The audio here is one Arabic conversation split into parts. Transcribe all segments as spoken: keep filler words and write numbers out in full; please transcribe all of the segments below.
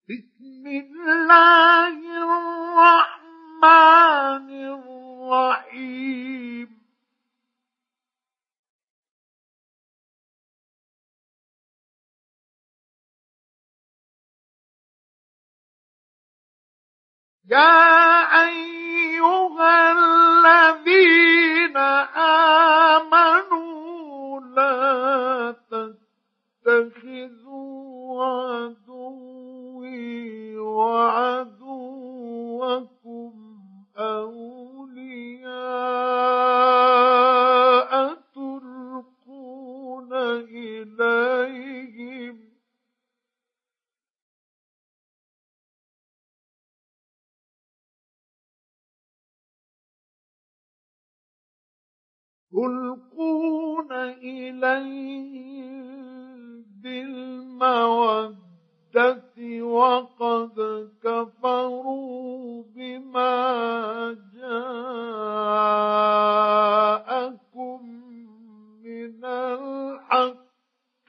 بسم الله الرحمن الرحيم يا أيها الذين آمنوا لا تتخذوا عدوي وعدوكم أولياء تلقون إليهم تلقون إليهم بالمودة وقد كفروا بما جاءكم من الحق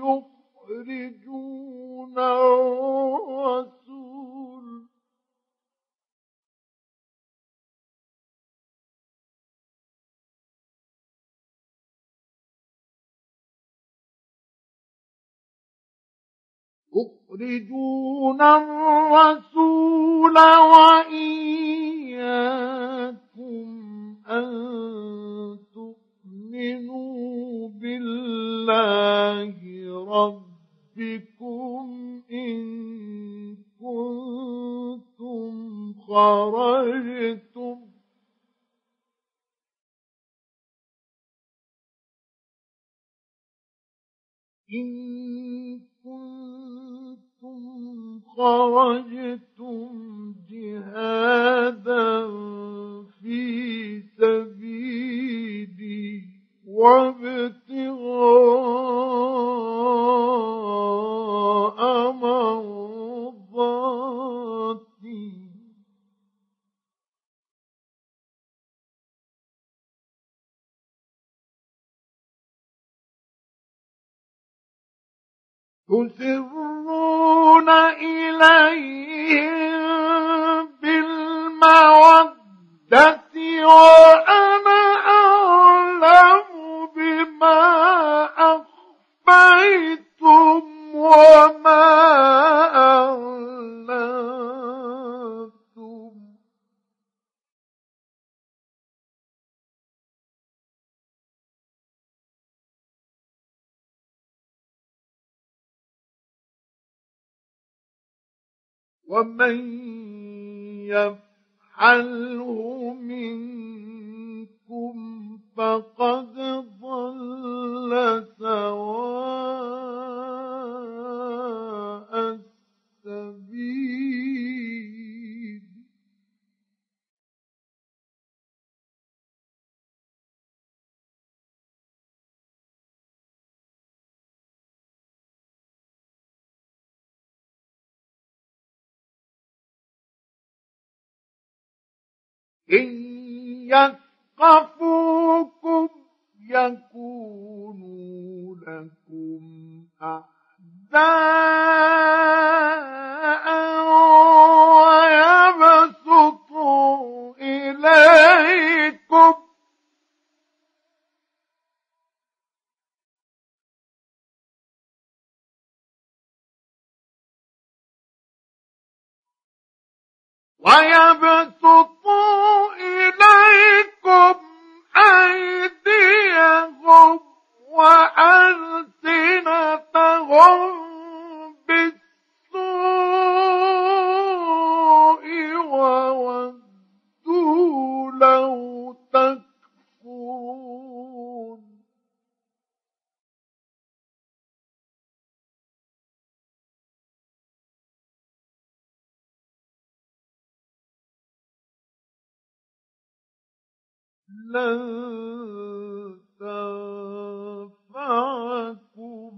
يخرجون الرسول يخرجون الرسول وإياكم أن تؤمنوا بالله ربكم إن كنتم خرجتم إن كنتم خرجتم جهادا في سبيلي وابتغاء مرضاتي تسرون إليهم بالمودة وأنا أعلم بما أخفيتم وما أعلنتم ومن يفعله منكم فقد ضل سواء السبيل إن يثقفوكم يكونوا لكم أعداء ويبسطوا إليكم ويبسطوا إليكم أيديهم وألسنتهم بالسوء وودوا لو تكفرون لن تنفعكم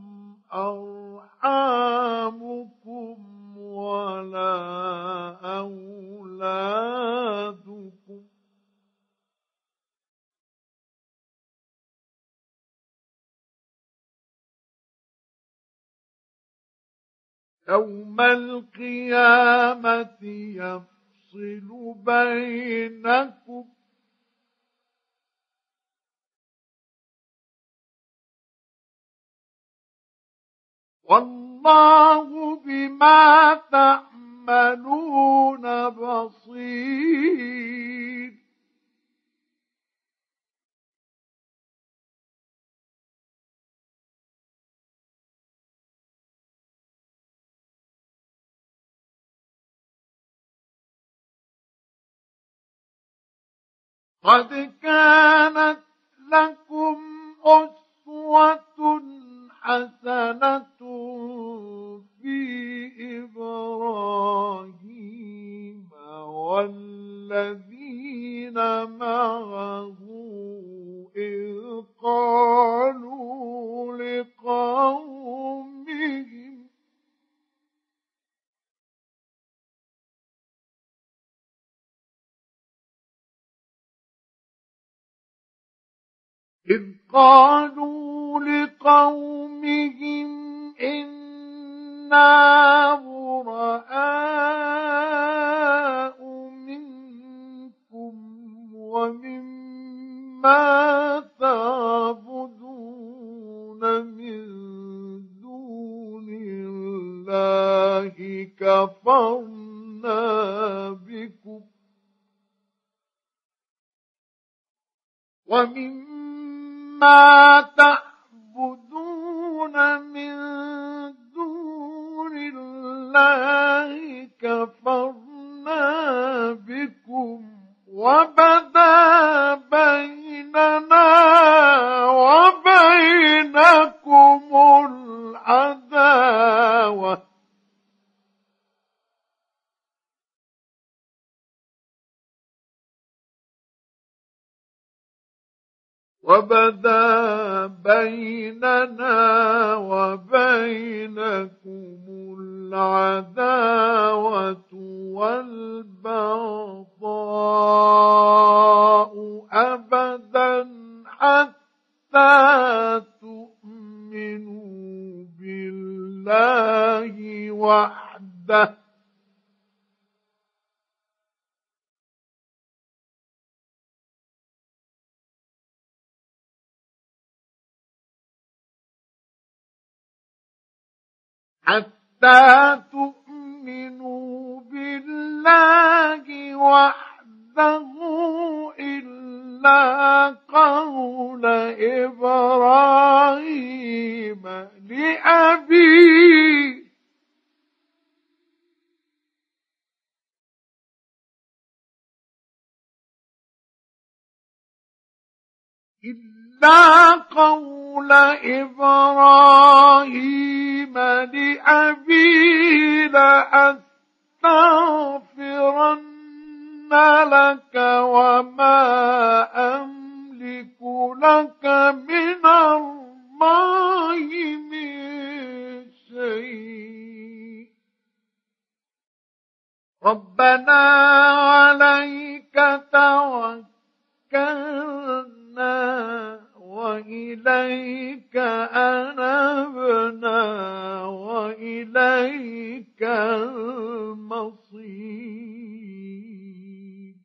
أرحامكم ولا أولادكم يوم القيامة يفصل بينكم والله بما تعملون بصير. قد كانت لكم أسوة حسنة في إبراهيم والذين معه إذ قالوا لقومهم إذ قالوا لقومهم إنا براء منكم ومما تعبدون من دون الله كفرنا بكم ومما تعبدون من دون الله كفرنا بكم وبدا بيننا وبينكم العداوة وبدا بيننا وبينكم العداوة والبغضاء أبدا حتى تؤمنوا بالله وحده حتى تؤمنوا بالله وحده إلا قول إبراهيم لأبيه إلا قول إبراهيم لأبيه لأستغفرن لك وما أملك لك من الله من شيء ربنا عليك توكلنا وإليك أنبنا وإليك المصير.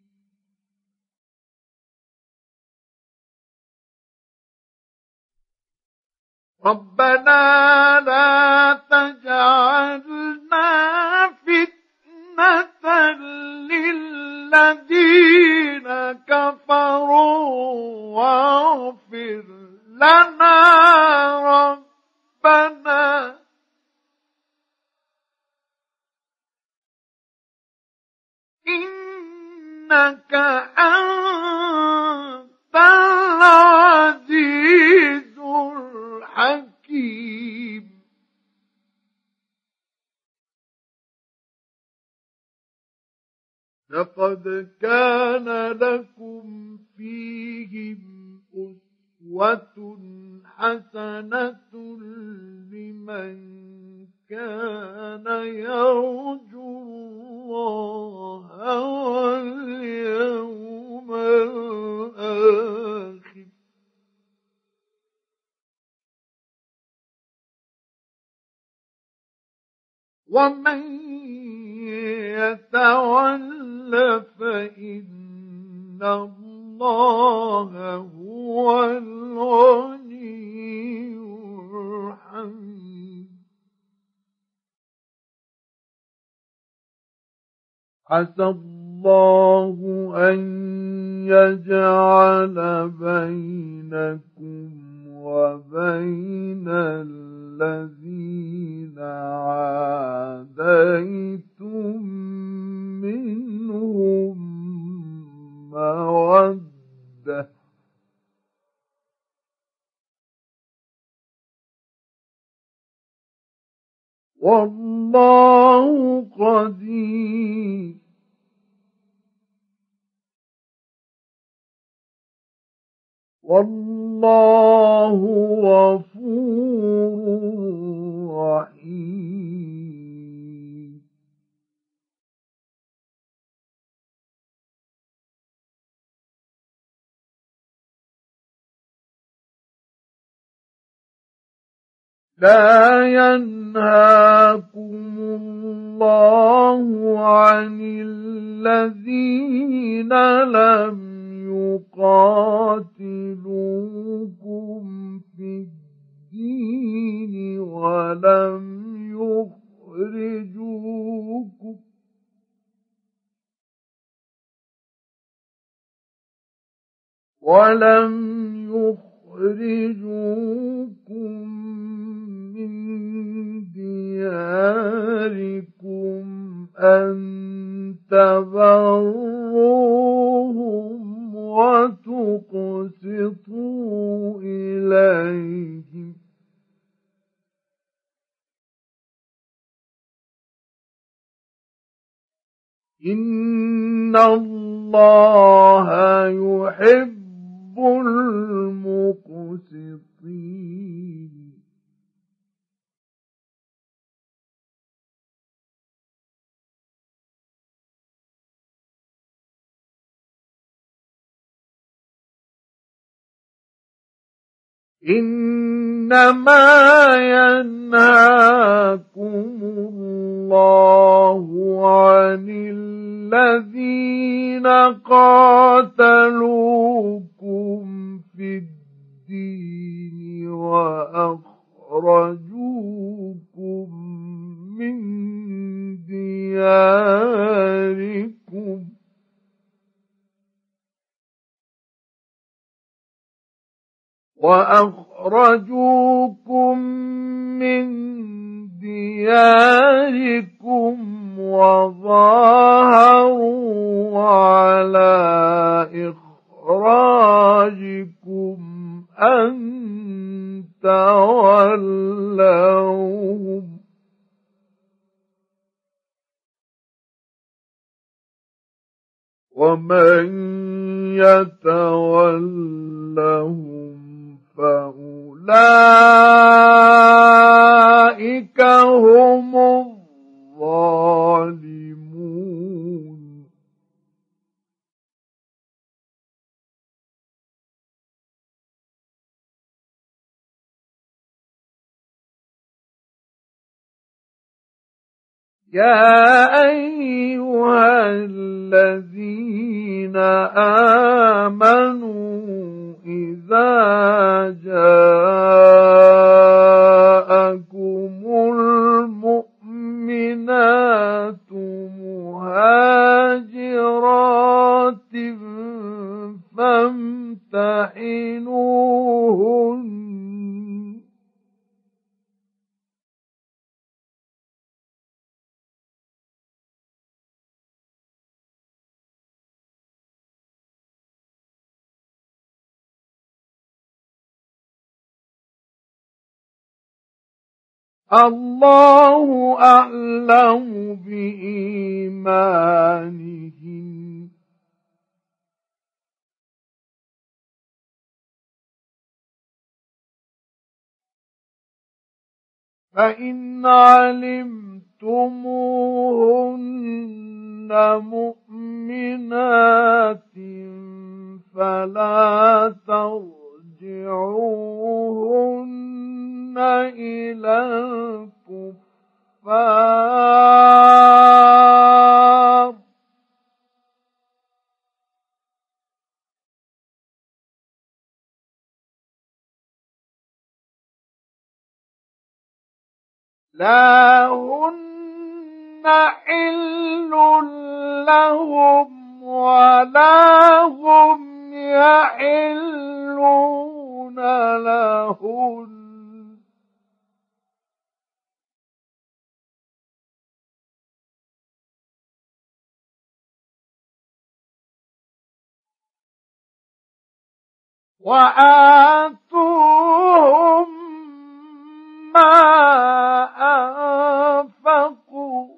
ربنا لا تجعلنا فتنة للذين كفروا واغفر لنا ربنا إنك أنت العزيز الحكيم. لقد كان لكم فيهم أسوة حسنة لمن كان يرجو الله واليوم الآخر ومن يتول فإن الله هو الغني الحميد عسى الله أن يجعل بينكم وبين الذين عاديتم منهم مودة والله قدير والله غفور رحيم لا ينهاكم الله عن الذين لم يقاتلوكم في الدين ولم يخرجوكم ولم يخرجوكم من دياركم أن تبروهم وتقسطوا إليهم إن الله يحب المقسطين إنما ينهاكم الله عن الذين قاتلوكم في الدين وأخرجوكم من دياركم وأخرجوكم من دياركم وظاهروا على إخراجكم أن تولوهم ومن يتولهم فأولئك هم الظالمون يا أيها الذين آمنوا إذا جاءكم المؤمنات مهاجرات فامتحنوهن الله أعلم بإيمانهم فإن علمتموهن مؤمنات فلا ترجعوهن إلى الكفر الكفار لا هن حل لهم ولا هم يحلون لهن وآتوهم ما أنفقوا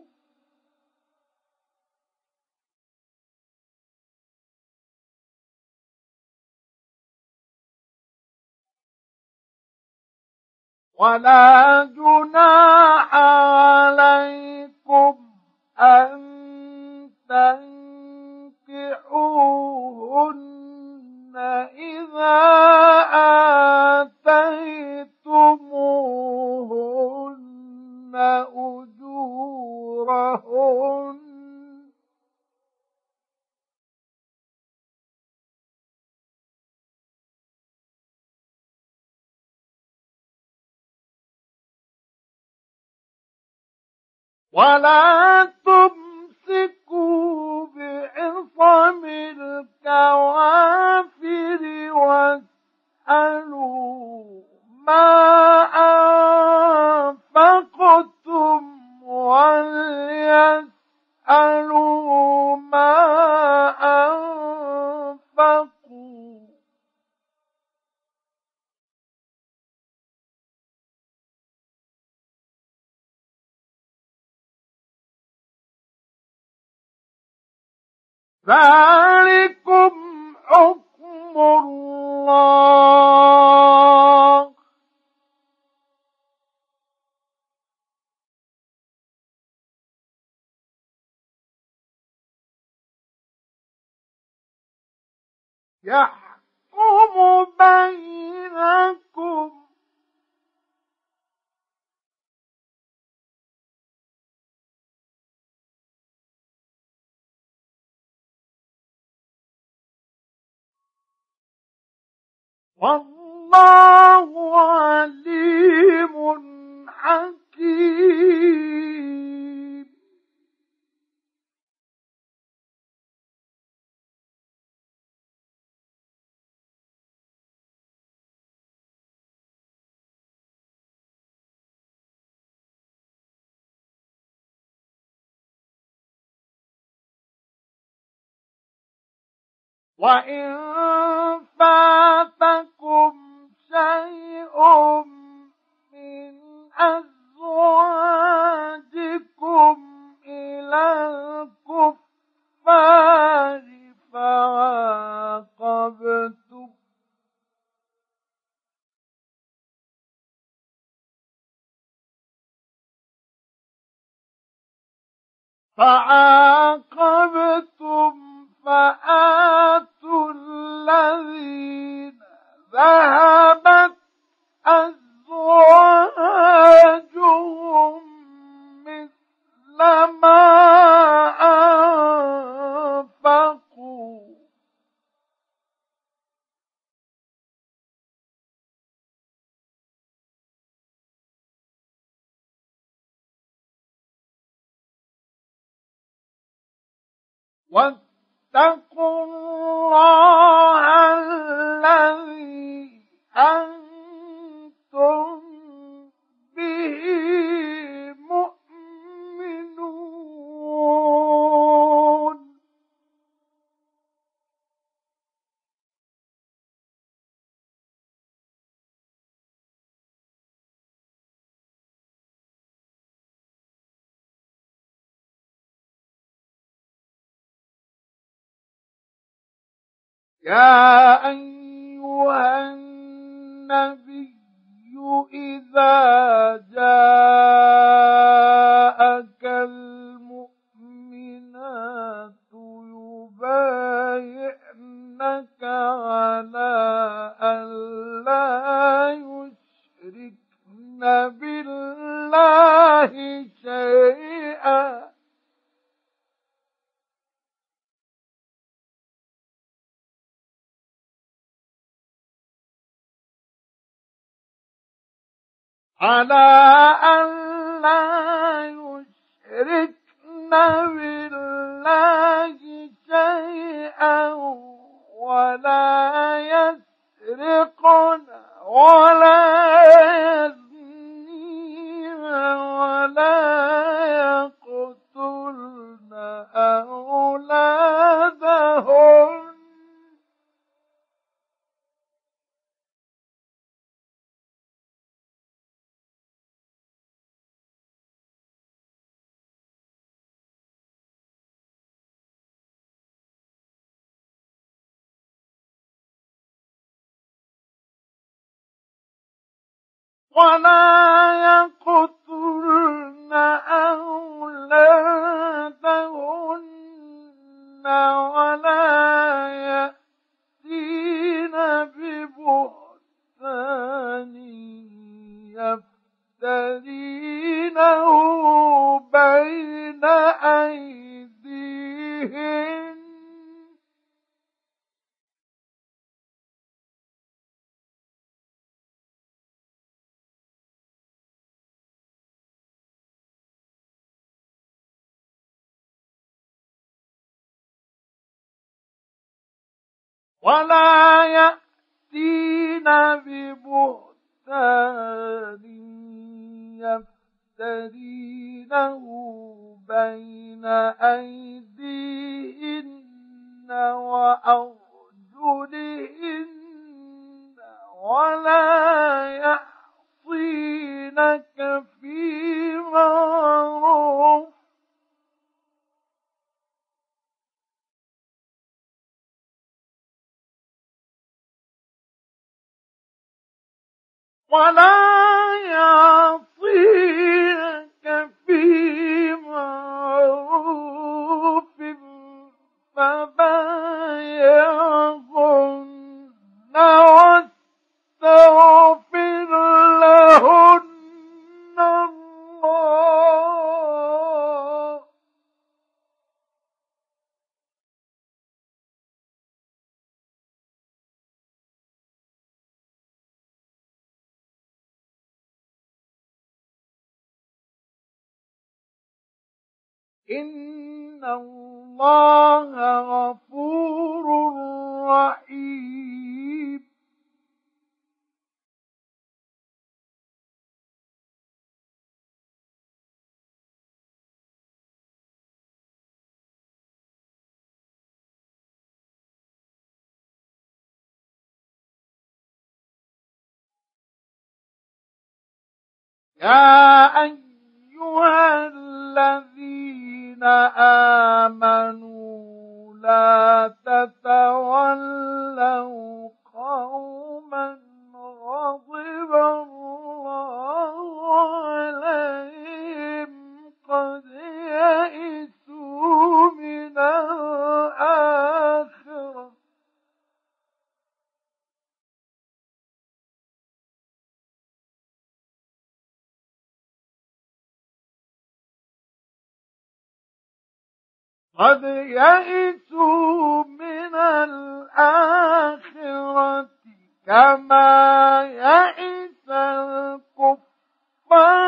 ولا جناح عليكم أن تنكحوهن إذا آتيتموهن أجورهن ولا تمسكوا بعصم الكوافر واسألوا ما أنفقتم وليسألوا ما أنفقوا ذلكم حكم الله يحكم بينكم والله عليم حكيم وإن فاتكم شيء من أزواجكم إلى الكفار فعاقبتم فعاقبتم فآتوا الذين ذهبت أزواجهم مثل ما أنفقوا واتقوا الله الذي أنتم به مؤمنون يا أيها النبي إذا جاءك المؤمنات يبايعنك على أن لا يشركن بالله شيئا على أن لا يشركن بالله شيئا ولا يسرقن ولا يزنين ولا يقتلن أولادهن ولا يقتلن أولادهن ولا يأتين ببهتان يفترينه بين أيديهن ولا يأتين ببهتان يفترينه بين أيديهن وأرجلهن ولا يعصينك في معروف ولا يعصينك في معروف فبايعهن واستغفر لهن الله إن الله غفور رحيم يا أيها الذين آمنوا لا تتولوا قوما غضب الله عليهم قد يئسوا من الآخرة قد يئسوا من الآخرة كما يئس الكفار